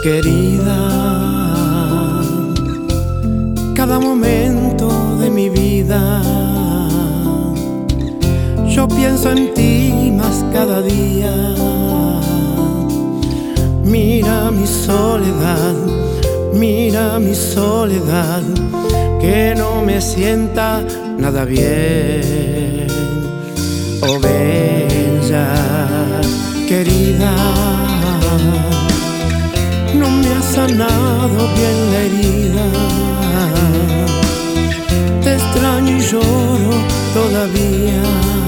Querida, cada momento de mi vida yo pienso en ti más cada día. Mira mi soledad, mira mi soledad, que no me sienta nada bien. Oh bella, querida, no me ha sanado bien la herida. Te extraño y lloro todavía.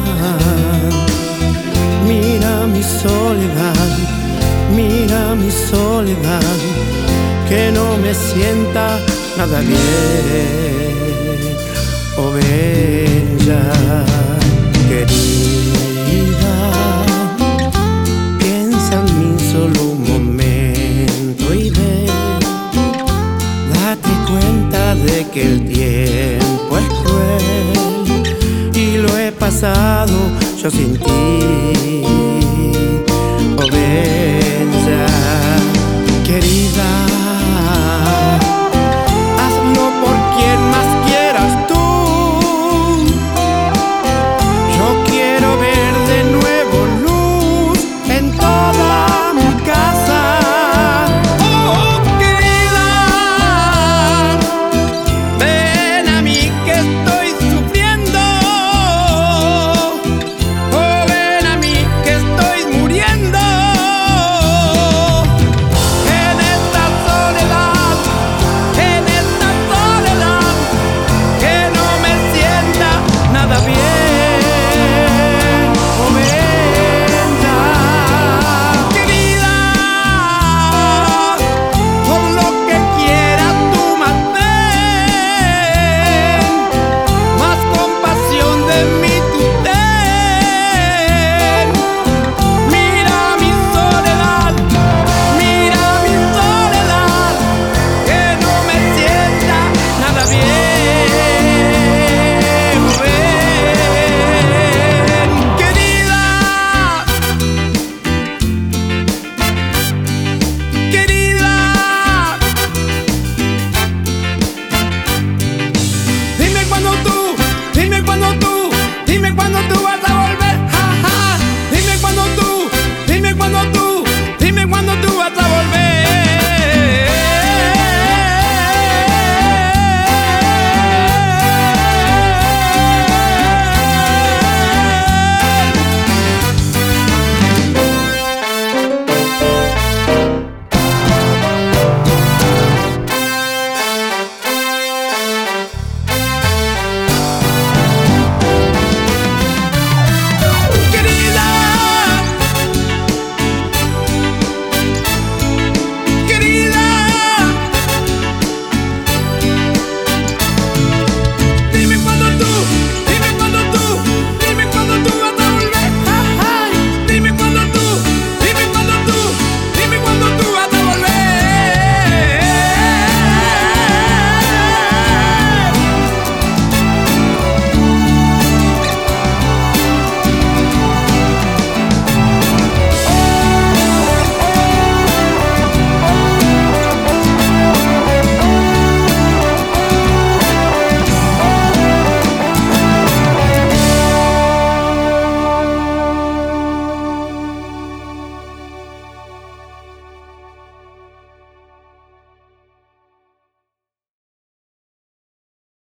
Mira mi soledad, mira mi soledad, que no me sienta nada bien. Oh bella, querida, piensa en mí solo un momento y ve, date cuenta de que el tiempo es cruel y lo he pasado yo sin ti.